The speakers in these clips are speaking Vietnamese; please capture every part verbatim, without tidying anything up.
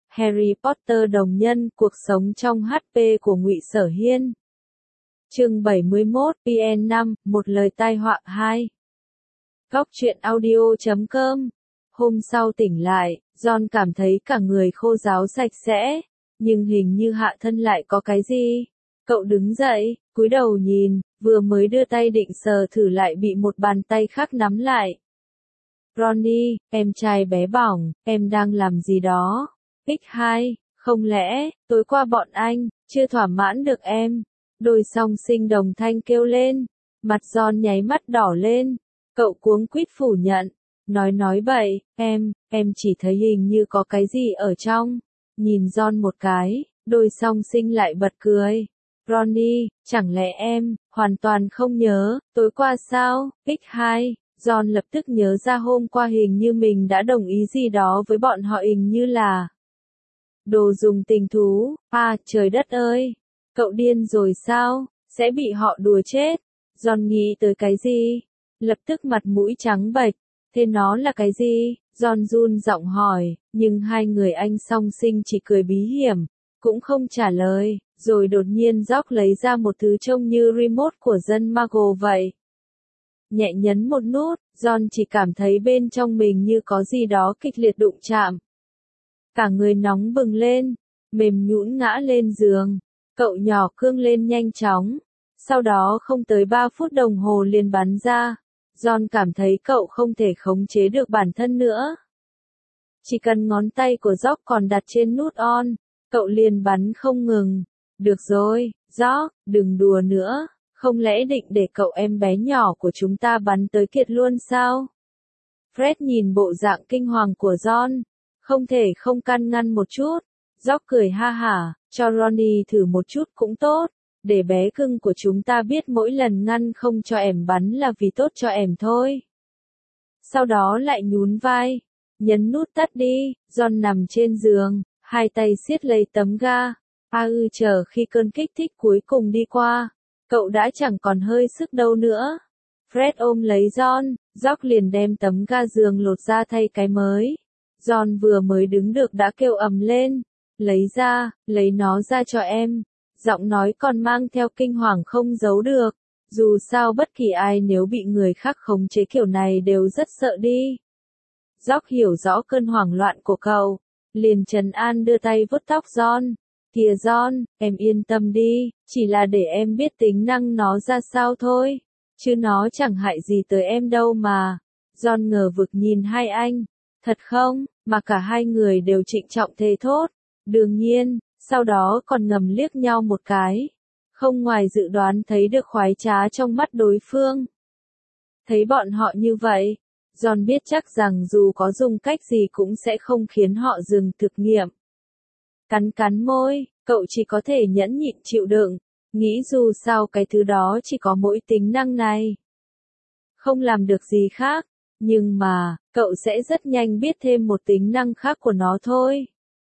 Harry Potter đồng nhân, cuộc sống trong hát pê của Ngụy Sở Hiên. Chương bảy mươi mốt, pê en năm, một lời tai họa hai. Góc truyện audio chấm com. Hôm sau tỉnh lại, John cảm thấy cả người khô ráo sạch sẽ, nhưng hình như hạ thân lại có cái gì. Cậu đứng dậy, cúi đầu nhìn, vừa mới đưa tay định sờ thử lại bị một bàn tay khác nắm lại. Ronny, em trai bé bỏng, em đang làm gì đó? ích hai, không lẽ, tối qua bọn anh, chưa thỏa mãn được em? Đôi song sinh đồng thanh kêu lên, mặt John nháy mắt đỏ lên, cậu cuống quýt phủ nhận, nói nói bậy, em, em chỉ thấy hình như có cái gì ở trong. Nhìn John một cái, đôi song sinh lại bật cười. Ronny, chẳng lẽ em, hoàn toàn không nhớ, tối qua sao? ích hai, John lập tức nhớ ra hôm qua hình như mình đã đồng ý gì đó với bọn họ, hình như là đồ dùng tình thú. À, trời đất ơi! Cậu điên rồi sao? Sẽ bị họ đùa chết. John nghĩ tới cái gì? Lập tức mặt mũi trắng bệch. Thế nó là cái gì? John run giọng hỏi, nhưng hai người anh song sinh chỉ cười bí hiểm, cũng không trả lời, rồi đột nhiên George lấy ra một thứ trông như remote của dân Muggle vậy. Nhẹ nhấn một nút, John chỉ cảm thấy bên trong mình như có gì đó kịch liệt đụng chạm. Cả người nóng bừng lên, mềm nhũn ngã lên giường. Cậu nhỏ cương lên nhanh chóng. Sau đó không tới ba phút đồng hồ liền bắn ra. John cảm thấy cậu không thể khống chế được bản thân nữa. Chỉ cần ngón tay của George còn đặt trên nút on, cậu liền bắn không ngừng. Được rồi, George, đừng đùa nữa. Không lẽ định để cậu em bé nhỏ của chúng ta bắn tới kiệt luôn sao? Fred nhìn bộ dạng kinh hoàng của John, không thể không can ngăn một chút. George cười ha hả, cho Ronny thử một chút cũng tốt, để bé cưng của chúng ta biết mỗi lần ngăn không cho em bắn là vì tốt cho em thôi. Sau đó lại nhún vai, nhấn nút tắt đi. John nằm trên giường, hai tay siết lấy tấm ga. A ư chờ khi cơn kích thích cuối cùng đi qua, cậu đã chẳng còn hơi sức đâu nữa. Fred ôm lấy John, George liền đem tấm ga giường lột ra thay cái mới. John vừa mới đứng được đã kêu ầm lên, lấy ra, lấy nó ra cho em. Giọng nói còn mang theo kinh hoàng không giấu được. Dù sao bất kỳ ai nếu bị người khác khống chế kiểu này đều rất sợ đi. George hiểu rõ cơn hoảng loạn của cậu, liền trấn an đưa tay vuốt tóc John. Kìa John, em yên tâm đi, chỉ là để em biết tính năng nó ra sao thôi, chứ nó chẳng hại gì tới em đâu mà. John ngờ vực nhìn hai anh, thật không, mà cả hai người đều trịnh trọng thề thốt. Đương nhiên, sau đó còn ngầm liếc nhau một cái, không ngoài dự đoán thấy được khoái trá trong mắt đối phương. Thấy bọn họ như vậy, John biết chắc rằng dù có dùng cách gì cũng sẽ không khiến họ dừng thực nghiệm. Cắn cắn môi, cậu chỉ có thể nhẫn nhịn chịu đựng, nghĩ dù sao cái thứ đó chỉ có mỗi tính năng này, không làm được gì khác, nhưng mà, cậu sẽ rất nhanh biết thêm một tính năng khác của nó thôi.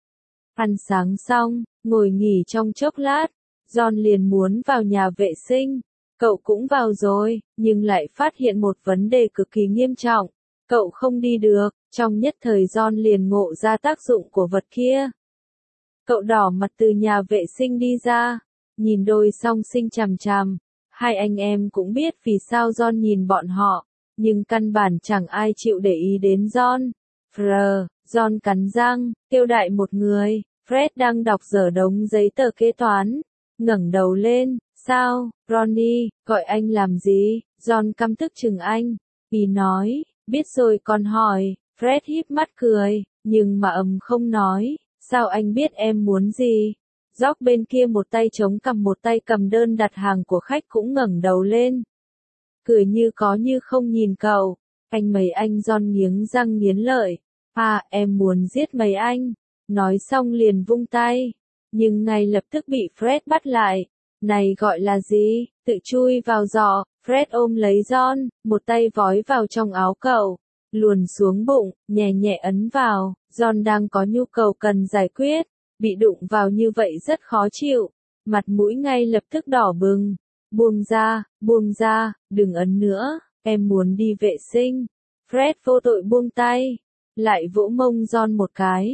Ăn sáng xong, ngồi nghỉ trong chốc lát, John liền muốn vào nhà vệ sinh. Cậu cũng vào rồi, nhưng lại phát hiện một vấn đề cực kỳ nghiêm trọng. Cậu không đi được, trong nhất thời John liền ngộ ra tác dụng của vật kia. Cậu đỏ mặt từ nhà vệ sinh đi ra, nhìn đôi song sinh chằm chằm. Hai anh em cũng biết vì sao John nhìn bọn họ, nhưng căn bản chẳng ai chịu để ý đến John. Frờ, John cắn răng, kêu đại một người. Fred đang đọc dở đống giấy tờ kế toán, ngẩng đầu lên, sao, Ronny, gọi anh làm gì? John căm tức chừng anh, vì nói, biết rồi còn hỏi. Fred híp mắt cười, nhưng mà ầm không nói, sao anh biết em muốn gì? George bên kia một tay chống cằm một tay cầm đơn đặt hàng của khách cũng ngẩng đầu lên, cười như có như không nhìn cậu. Anh mấy anh. John nghiến răng nghiến lợi, à, em muốn giết mấy anh. Nói xong liền vung tay, nhưng ngay lập tức bị Fred bắt lại. Này gọi là gì? Tự chui vào giỏ. Fred ôm lấy John, một tay vói vào trong áo cậu, luồn xuống bụng, nhẹ nhẹ ấn vào. John đang có nhu cầu cần giải quyết, bị đụng vào như vậy rất khó chịu, mặt mũi ngay lập tức đỏ bừng. Buông ra, buông ra, đừng ấn nữa, em muốn đi vệ sinh. Fred vô tội buông tay, lại vỗ mông John một cái.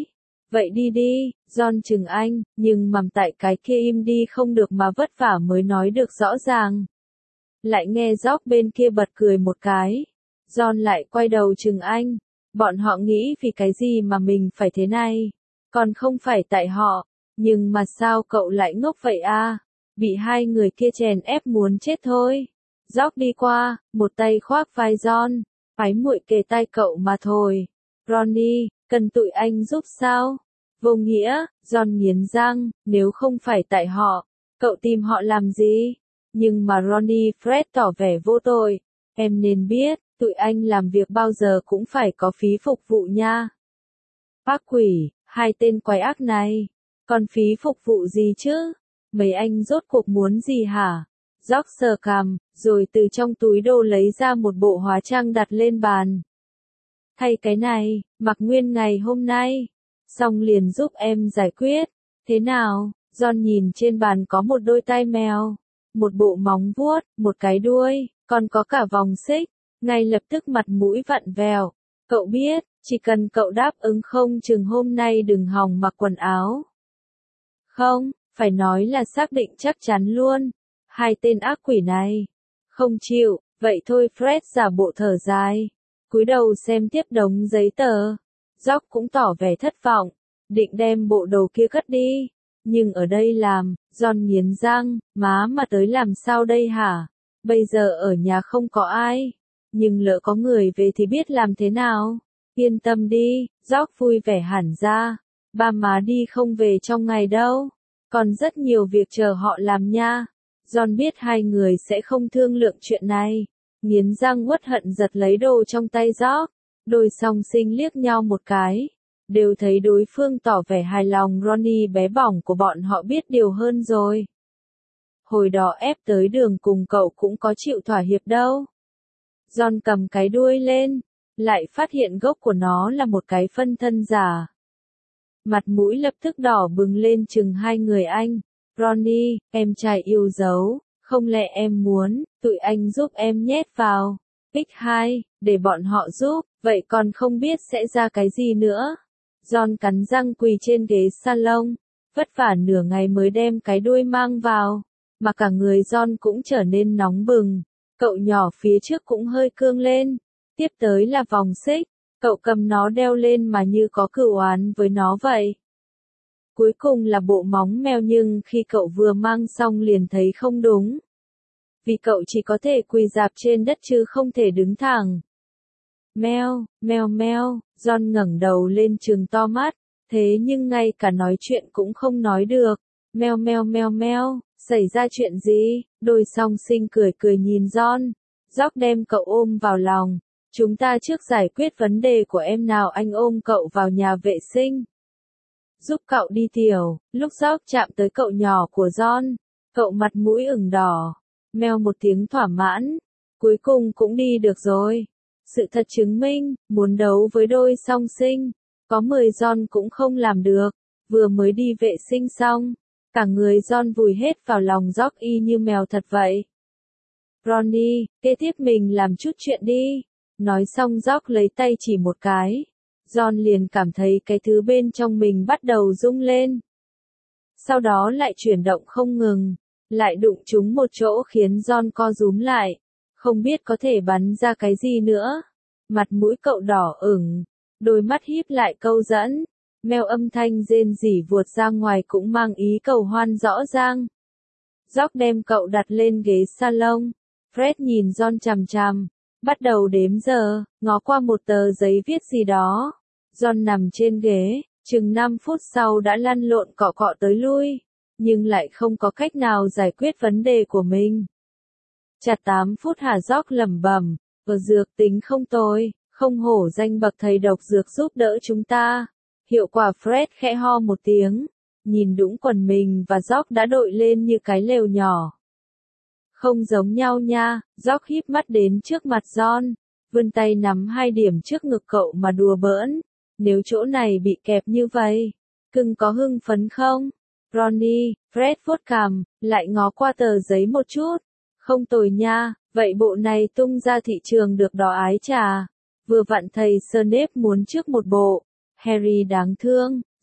Vậy đi đi, John chừng anh, nhưng mầm tại cái kia im đi không được mà vất vả mới nói được rõ ràng. Lại nghe George bên kia bật cười một cái. John lại quay đầu chừng anh. Bọn họ nghĩ vì cái gì mà mình phải thế này? Còn không phải tại họ. Nhưng mà sao cậu lại ngốc vậy à? Bị hai người kia chèn ép muốn chết thôi. George đi qua, một tay khoác vai John. Ái muội kề tai cậu mà thôi. Ronnie, cần tụi anh giúp sao? Vô nghĩa, John nghiến răng, nếu không phải tại họ, cậu tìm họ làm gì? Nhưng mà Ronnie Fred tỏ vẻ vô tội. Em nên biết, tụi anh làm việc bao giờ cũng phải có phí phục vụ nha. Ác quỷ, hai tên quái ác này. Còn phí phục vụ gì chứ? Mấy anh rốt cuộc muốn gì hả? George sờ cằm, rồi từ trong túi đồ lấy ra một bộ hóa trang đặt lên bàn. Thay cái này, mặc nguyên ngày hôm nay. Xong liền giúp em giải quyết. Thế nào? John nhìn trên bàn có một đôi tai mèo, một bộ móng vuốt, một cái đuôi, còn có cả vòng xích. Ngay lập tức mặt mũi vặn vẹo. Cậu biết, chỉ cần cậu đáp ứng không chừng hôm nay đừng hòng mặc quần áo. Không, phải nói là xác định chắc chắn luôn. Hai tên ác quỷ này. Không chịu, vậy thôi Fred giả bộ thở dài. Cúi đầu xem tiếp đống giấy tờ. George cũng tỏ vẻ thất vọng. Định đem bộ đồ kia cất đi. Nhưng ở đây làm, John nghiến răng, má mà tới làm sao đây hả? Bây giờ ở nhà không có ai. Nhưng lỡ có người về thì biết làm thế nào? Yên tâm đi, George vui vẻ hẳn ra. Ba má đi không về trong ngày đâu. Còn rất nhiều việc chờ họ làm nha. John biết hai người sẽ không thương lượng chuyện này. Nghiến răng uất hận giật lấy đồ trong tay George. Đôi song sinh liếc nhau một cái. Đều thấy đối phương tỏ vẻ hài lòng. Ronnie bé bỏng của bọn họ biết điều hơn rồi. Hồi đó ép tới đường cùng cậu cũng có chịu thỏa hiệp đâu. John cầm cái đuôi lên, lại phát hiện gốc của nó là một cái phân thân giả. Mặt mũi lập tức đỏ bừng lên chừng hai người anh. Ronnie, em trai yêu dấu, không lẽ em muốn, tụi anh giúp em nhét vào. Pick hai, để bọn họ giúp, vậy còn không biết sẽ ra cái gì nữa. John cắn răng quỳ trên ghế salon, vất vả nửa ngày mới đem cái đuôi mang vào, mà cả người John cũng trở nên nóng bừng. Cậu nhỏ phía trước cũng hơi cương lên. Tiếp tới là vòng xích, cậu cầm nó đeo lên mà như có cửu oán với nó vậy. Cuối cùng là bộ móng mèo nhưng khi cậu vừa mang xong liền thấy không đúng. Vì cậu chỉ có thể quỳ rạp trên đất chứ không thể đứng thẳng. Meo, meo meo, John ngẩng đầu lên trừng to mắt, thế nhưng ngay cả nói chuyện cũng không nói được. Meo meo meo meo, xảy ra chuyện gì? Đôi song sinh cười cười nhìn John. George đem cậu ôm vào lòng. Chúng ta trước giải quyết vấn đề của em nào, anh ôm cậu vào nhà vệ sinh. Giúp cậu đi tiểu. Lúc George chạm tới cậu nhỏ của John, cậu mặt mũi ửng đỏ. Meo một tiếng thỏa mãn. Cuối cùng cũng đi được rồi. Sự thật chứng minh, muốn đấu với đôi song sinh, có mười John cũng không làm được. Vừa mới đi vệ sinh xong, cả người John vùi hết vào lòng George y như mèo thật vậy. Ronnie, kế tiếp mình làm chút chuyện đi. Nói xong George lấy tay chỉ một cái. John liền cảm thấy cái thứ bên trong mình bắt đầu rung lên. Sau đó lại chuyển động không ngừng. Lại đụng trúng một chỗ khiến John co rúm lại. Không biết có thể bắn ra cái gì nữa. Mặt mũi cậu đỏ ửng. Đôi mắt híp lại câu dẫn. Meo âm thanh rên rỉ vuột ra ngoài cũng mang ý cầu hoan rõ ràng. George đem cậu đặt lên ghế salon. Fred nhìn John chằm chằm. Bắt đầu đếm giờ, ngó qua một tờ giấy viết gì đó. John nằm trên ghế, chừng năm phút sau đã lăn lộn cọ cọ tới lui. Nhưng lại không có cách nào giải quyết vấn đề của mình. Chặt tám phút hả? George lẩm bẩm. Ở dược tính không tồi, không hổ danh bậc thầy độc dược giúp đỡ chúng ta. Hiệu quả. Fred khẽ ho một tiếng. Nhìn đũng quần mình và George đã đội lên như cái lều nhỏ. Không giống nhau nha. George híp mắt đến trước mặt John. Vươn tay nắm hai điểm trước ngực cậu mà đùa bỡn. Nếu chỗ này bị kẹp như vậy, cưng có hưng phấn không? Ronnie, Fred vuốt cằm, lại ngó qua tờ giấy một chút. Không tồi nha, vậy bộ này tung ra thị trường được đó ái chà. Vừa vặn thầy Snape muốn trước một bộ. Harry đáng thương,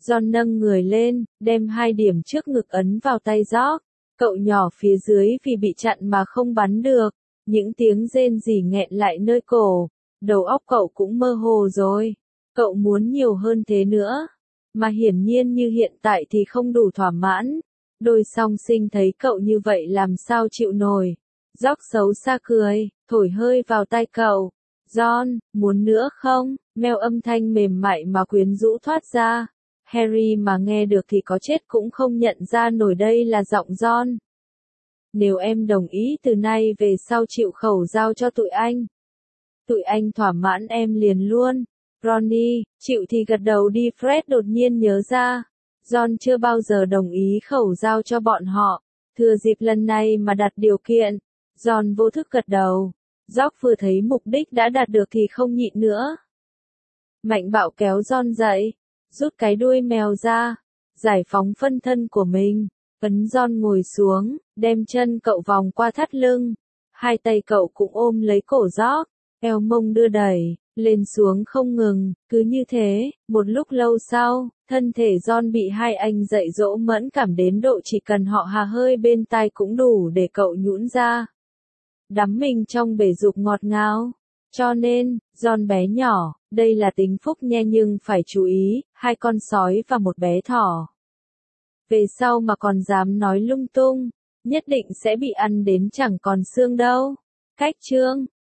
John nâng người lên, đem hai điểm trước ngực ấn vào tay George. Cậu nhỏ phía dưới vì bị chặn mà không bắn được. Những tiếng rên rỉ nghẹn lại nơi cổ. Đầu óc cậu cũng mơ hồ rồi. Cậu muốn nhiều hơn thế nữa. Mà hiển nhiên như hiện tại thì không đủ thỏa mãn. Đôi song sinh thấy cậu như vậy làm sao chịu nổi. George xấu xa cười, thổi hơi vào tai cậu. John, muốn nữa không? Mel âm thanh mềm mại mà quyến rũ thoát ra. Harry mà nghe được thì có chết cũng không nhận ra nổi đây là giọng John. Nếu em đồng ý từ nay về sau chịu khẩu giao cho tụi anh. Tụi anh thỏa mãn em liền luôn. Ronny, chịu thì gật đầu đi. Fred đột nhiên nhớ ra. John chưa bao giờ đồng ý khẩu giao cho bọn họ. Thừa dịp lần này mà đặt điều kiện. John vô thức gật đầu. George vừa thấy mục đích đã đạt được thì không nhịn nữa. Mạnh bạo kéo John dậy. Rút cái đuôi mèo ra. Giải phóng phân thân của mình. Ấn John ngồi xuống. Đem chân cậu vòng qua thắt lưng. Hai tay cậu cũng ôm lấy cổ George. Eo mông đưa đẩy. Lên xuống không ngừng. Cứ như thế. Một lúc lâu sau. Thân thể John bị hai anh dạy dỗ mẫn cảm đến độ chỉ cần họ hà hơi bên tai cũng đủ để cậu nhũn ra. Đắm mình trong bể dục ngọt ngào. Cho nên, John bé nhỏ, đây là tính phúc nhe nhưng phải chú ý, hai con sói và một bé thỏ. Về sau mà còn dám nói lung tung, nhất định sẽ bị ăn đến chẳng còn xương đâu. Cách chương